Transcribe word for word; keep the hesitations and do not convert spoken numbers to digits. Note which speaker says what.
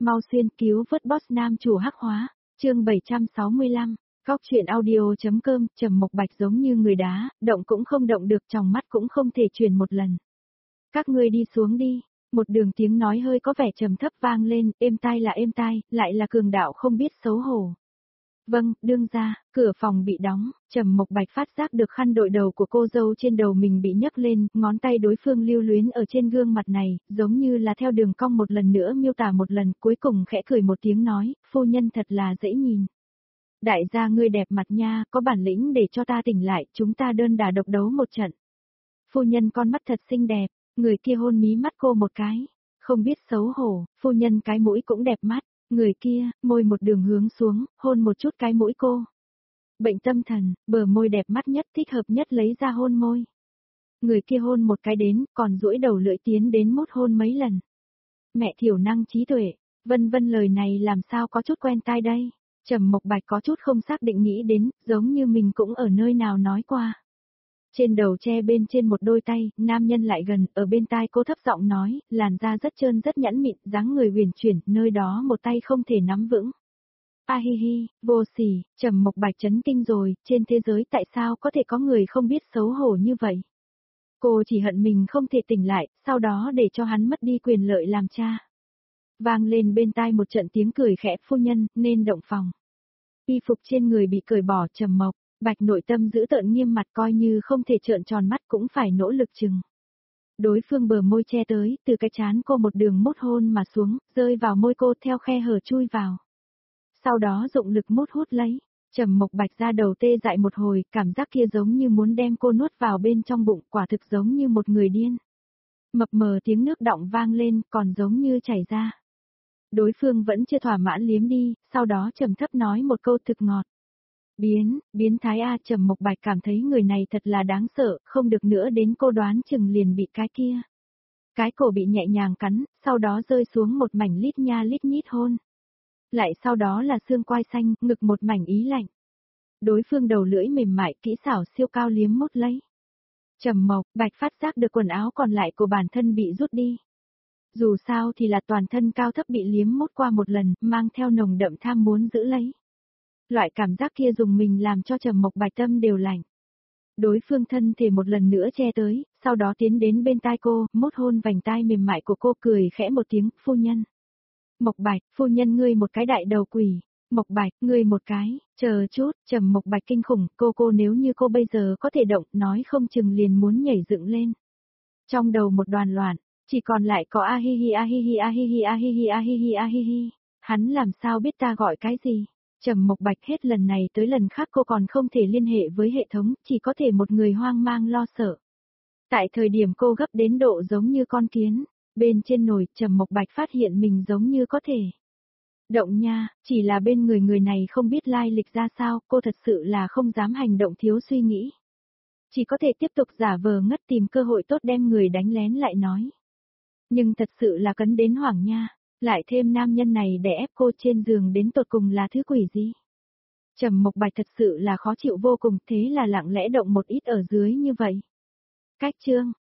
Speaker 1: mau xuyên cứu vớt boss nam chủ hắc hóa, chương bảy trăm sáu mươi lăm, Góc truyện audio.com, Trầm Mộc Bạch giống như người đá, động cũng không động được, tròng mắt cũng không thể chuyển một lần. Các ngươi đi xuống đi, một đường tiếng nói hơi có vẻ trầm thấp vang lên, êm tai là êm tai, lại là cường đạo không biết xấu hổ. Vâng, đương ra, cửa phòng bị đóng, Trầm Mộc Bạch phát giác được khăn đội đầu của cô dâu trên đầu mình bị nhấc lên, ngón tay đối phương lưu luyến ở trên gương mặt này, giống như là theo đường cong một lần nữa miêu tả một lần, cuối cùng khẽ cười một tiếng nói, phu nhân thật là dễ nhìn. Đại gia ngươi đẹp mặt nha, có bản lĩnh để cho ta tỉnh lại, chúng ta đơn đả độc đấu một trận. Phu nhân con mắt thật xinh đẹp, người kia hôn mí mắt cô một cái, không biết xấu hổ, phu nhân cái mũi cũng đẹp mắt. Người kia, môi một đường hướng xuống, hôn một chút cái mũi cô. Bệnh tâm thần, bờ môi đẹp mắt nhất thích hợp nhất lấy ra hôn môi. Người kia hôn một cái đến, còn duỗi đầu lưỡi tiến đến mút hôn mấy lần. Mẹ thiểu năng trí tuệ, vân vân lời này làm sao có chút quen tai đây. Trầm Mộc Bạch có chút không xác định nghĩ đến, giống như mình cũng ở nơi nào nói qua. Trên đầu che bên trên một đôi tay, nam nhân lại gần, ở bên tai cô thấp giọng nói, làn da rất trơn rất nhẵn mịn, dáng người huyền chuyển, nơi đó một tay không thể nắm vững. A hi hi, vô sỉ, Trầm Mộc Bạch chấn kinh rồi, trên thế giới tại sao có thể có người không biết xấu hổ như vậy? Cô chỉ hận mình không thể tỉnh lại, sau đó để cho hắn mất đi quyền lợi làm cha. Vang lên bên tai một trận tiếng cười khẽ, phu nhân, nên động phòng. Y phục trên người bị cởi bỏ, Trầm Mộc Bạch nội tâm giữ tợn nghiêm mặt, coi như không thể trợn tròn mắt cũng phải nỗ lực chừng. Đối phương bờ môi che tới, từ cái trán cô một đường mút hôn mà xuống, rơi vào môi cô theo khe hở chui vào. Sau đó dụng lực mút hút lấy, Trầm Mộc Bạch ra đầu tê dại một hồi, cảm giác kia giống như muốn đem cô nuốt vào bên trong bụng, quả thực giống như một người điên. Mập mờ tiếng nước đọng vang lên, còn giống như chảy ra. Đối phương vẫn chưa thỏa mãn liếm đi, sau đó trầm thấp nói một câu thực ngọt. Biến, biến thái A. Trầm Mộc Bạch cảm thấy người này thật là đáng sợ, không được nữa đến cô đoán chừng liền bị cái kia. Cái cổ bị nhẹ nhàng cắn, sau đó rơi xuống một mảnh lít nha lít nhít hôn. Lại sau đó là xương quai xanh, ngực một mảnh ý lạnh. Đối phương đầu lưỡi mềm mại, kỹ xảo siêu cao liếm mút lấy. Trầm Mộc Bạch phát giác được quần áo còn lại của bản thân bị rút đi. Dù sao thì là toàn thân cao thấp bị liếm mút qua một lần, mang theo nồng đậm tham muốn giữ lấy. Loại cảm giác kia dùng mình làm cho Trầm Mộc Bạch tâm đều lạnh. Đối phương thân thể một lần nữa che tới, sau đó tiến đến bên tai cô, mút hôn vành tai mềm mại của cô, cười khẽ một tiếng, phu nhân. Mộc Bạch, phu nhân ngươi một cái đại đầu quỷ. Mộc Bạch, ngươi một cái, chờ chút, Trầm Mộc Bạch kinh khủng, cô cô nếu như cô bây giờ có thể động, nói không chừng liền muốn nhảy dựng lên. Trong đầu một đoàn loạn, chỉ còn lại có a hi hi a hi hi a hi hi a hi hi a hi hi a hi hi. Hắn làm sao biết ta gọi cái gì? Trầm Mộc Bạch hết lần này tới lần khác cô còn không thể liên hệ với hệ thống, chỉ có thể một người hoang mang lo sợ. Tại thời điểm cô gấp đến độ giống như con kiến, bên trên nồi, Trầm Mộc Bạch phát hiện mình giống như có thể động nha, chỉ là bên người người này không biết lai lịch ra sao, cô thật sự là không dám hành động thiếu suy nghĩ. Chỉ có thể tiếp tục giả vờ ngất tìm cơ hội tốt đem người đánh lén lại nói. Nhưng thật sự là cấn đến hoảng nha. Lại thêm nam nhân này để ép cô trên giường đến tột cùng là thứ quỷ gì. Trầm Mộc Bạch thật sự là khó chịu vô cùng, thế là lặng lẽ động một ít ở dưới như vậy. Cách chương